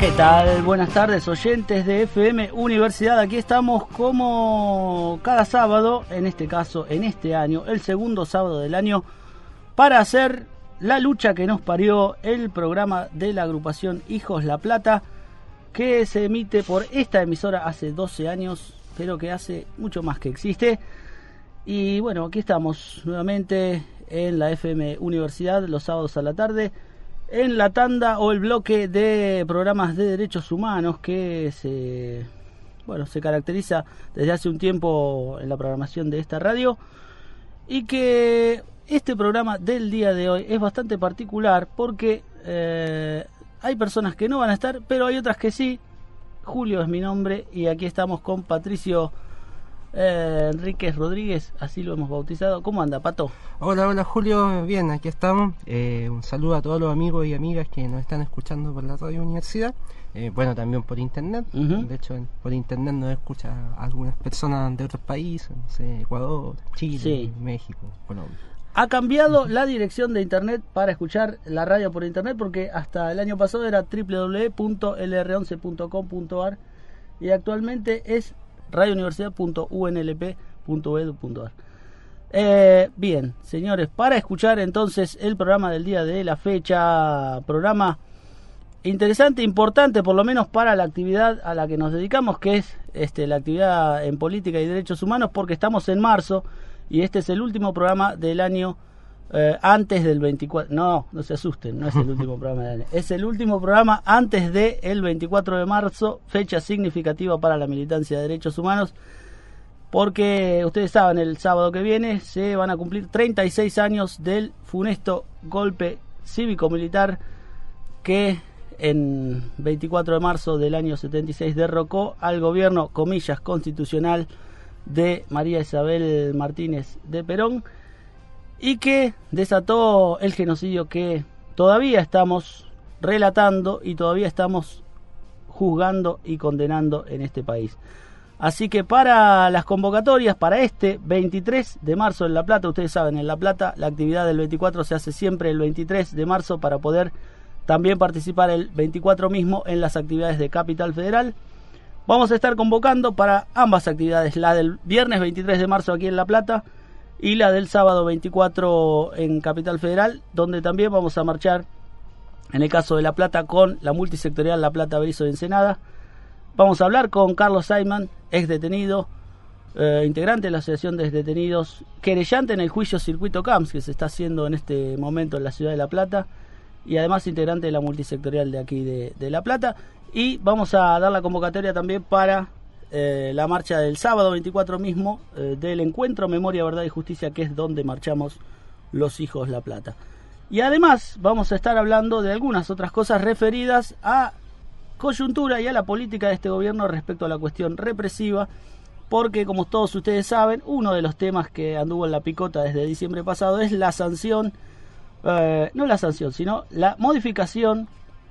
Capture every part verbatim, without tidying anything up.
¿Qué tal? Buenas tardes, oyentes de F M Universidad. Aquí estamos como cada sábado, en este caso, en este año, el segundo sábado del año, para hacer La Lucha que nos parió, el programa de la agrupación Hijos La Plata, que se emite por esta emisora hace doce años, pero que hace mucho más que existe. Y bueno, aquí estamos nuevamente en la F M Universidad los sábados a la tarde, en la tanda o el bloque de programas de derechos humanos que se, bueno, se caracteriza desde hace un tiempo en la programación de esta radio, y que este programa del día de hoy es bastante particular porque eh, hay personas que no van a estar, pero hay otras que sí. Julio es mi nombre y aquí estamos con Patricio Eh, Enríquez Rodríguez, así lo hemos bautizado. ¿Cómo anda, Pato? Hola, hola Julio, bien, aquí estamos. Eh, un saludo a todos los amigos y amigas que nos están escuchando por la radio universidad. Eh, bueno, también por internet. Uh-huh. De hecho, por internet nos escucha algunas personas de otros países, no sé, Ecuador, Chile, sí. México, Colombia. Ha cambiado uh-huh. la dirección de internet para escuchar la radio por internet, porque hasta el año pasado era doble u doble u doble u punto l r once punto com punto a r y actualmente es radio universidad punto u n l p punto e d u punto a r. Eh, bien, señores, para escuchar entonces el programa del día de la fecha, programa interesante, importante, por lo menos para la actividad a la que nos dedicamos, que es este, la actividad en política y derechos humanos, porque estamos en marzo y este es el último programa del año eh, antes del veinticuatro. No, no se asusten, no es el último programa del año. Es el último programa antes del veinticuatro de marzo, fecha significativa para la militancia de derechos humanos, porque ustedes saben, el sábado que viene se van a cumplir treinta y seis años del funesto golpe cívico-militar que en veinticuatro de marzo del año setenta y seis derrocó al gobierno, comillas, constitucional de María Isabel Martínez de Perón, y que desató el genocidio que todavía estamos relatando y todavía estamos juzgando y condenando en este país. Así que para las convocatorias, para este veintitrés de marzo en La Plata, ustedes saben, en La Plata la actividad del veinticuatro se hace siempre el veintitrés de marzo para poder también participar el veinticuatro mismo en las actividades de Capital Federal. Vamos a estar convocando para ambas actividades, la del viernes veintitrés de marzo aquí en La Plata y la del sábado veinticuatro en Capital Federal, donde también vamos a marchar, en el caso de La Plata, con la multisectorial La Plata, Berizo y Ensenada. Vamos a hablar con Carlos Saiman, ex detenido, eh, integrante de la Asociación de Detenidos, querellante en el juicio Circuito Camps, que se está haciendo en este momento en la ciudad de La Plata, y además integrante de la multisectorial de aquí de, de La Plata. Y vamos a dar la convocatoria también para Eh, la marcha del sábado veinticuatro mismo, eh, del encuentro Memoria, Verdad y Justicia, que es donde marchamos los Hijos La Plata. Y además vamos a estar hablando de algunas otras cosas referidas a coyuntura y a la política de este gobierno respecto a la cuestión represiva, porque como todos ustedes saben, uno de los temas que anduvo en la picota desde diciembre pasado es la sanción, eh, no la sanción, sino la modificación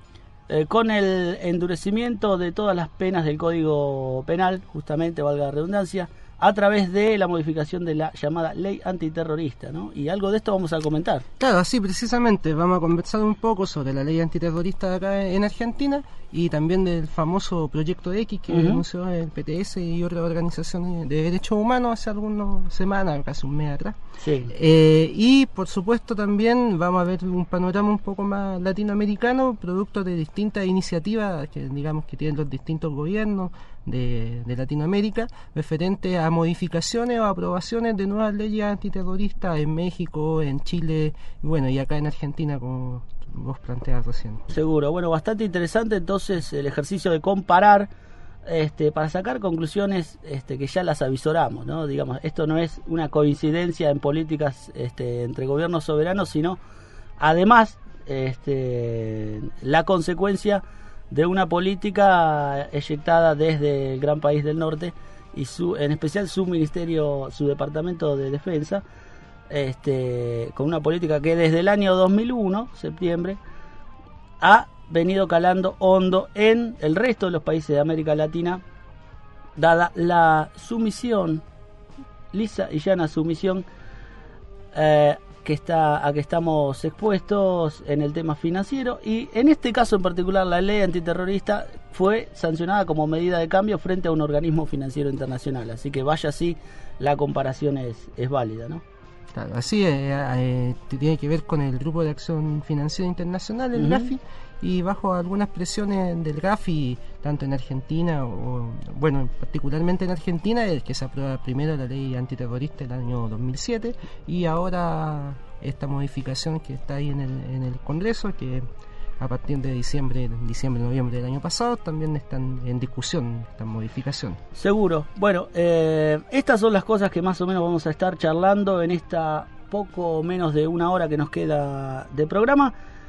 Eh, con el endurecimiento de todas las penas del Código Penal, justamente, valga la redundancia, a través de la modificación de la llamada ley antiterrorista, ¿no? Y algo de esto vamos a comentar. Claro, sí, precisamente, vamos a conversar un poco sobre la ley antiterrorista de acá en Argentina y también del famoso Proyecto X que uh-huh. denunció el P T S y otras organizaciones de derechos humanos hace algunas semanas, casi un mes atrás. Sí. Eh, y por supuesto también vamos a ver un panorama un poco más latinoamericano, producto de distintas iniciativas que digamos que tienen los distintos gobiernos de, de Latinoamérica, referente a modificaciones o aprobaciones de nuevas leyes antiterroristas en México, en Chile, bueno, y acá en Argentina, como vos planteas recién. Seguro, bueno, bastante interesante entonces el ejercicio de comparar este, para sacar conclusiones este, que ya las avisoramos, ¿no? Digamos, esto no es una coincidencia en políticas este, entre gobiernos soberanos, sino además este, la consecuencia de una política eyectada desde el gran país del norte y su, en especial su ministerio, su departamento de defensa, este, con una política que desde el año dos mil uno, septiembre, ha venido calando hondo en el resto de los países de América Latina, dada la sumisión, lisa y llana sumisión, eh, que está a que estamos expuestos en el tema financiero, y en este caso en particular la ley antiterrorista fue sancionada como medida de cambio frente a un organismo financiero internacional, así que vaya así, la comparación es, es válida, ¿no? Claro, así eh, eh, tiene que ver con el Grupo de Acción Financiera Internacional, el Uh-huh. GAFI, y bajo algunas presiones del GAFI, tanto en Argentina, o bueno, particularmente en Argentina, es que se aprueba primero la ley antiterrorista el año dos mil siete, y ahora esta modificación que está ahí en el, en el Congreso, que a partir de diciembre, diciembre, noviembre del año pasado, también están en discusión estas modificaciones. Seguro. Bueno, eh, estas son las cosas que más o menos vamos a estar charlando en esta poco menos de una hora que nos queda de programa.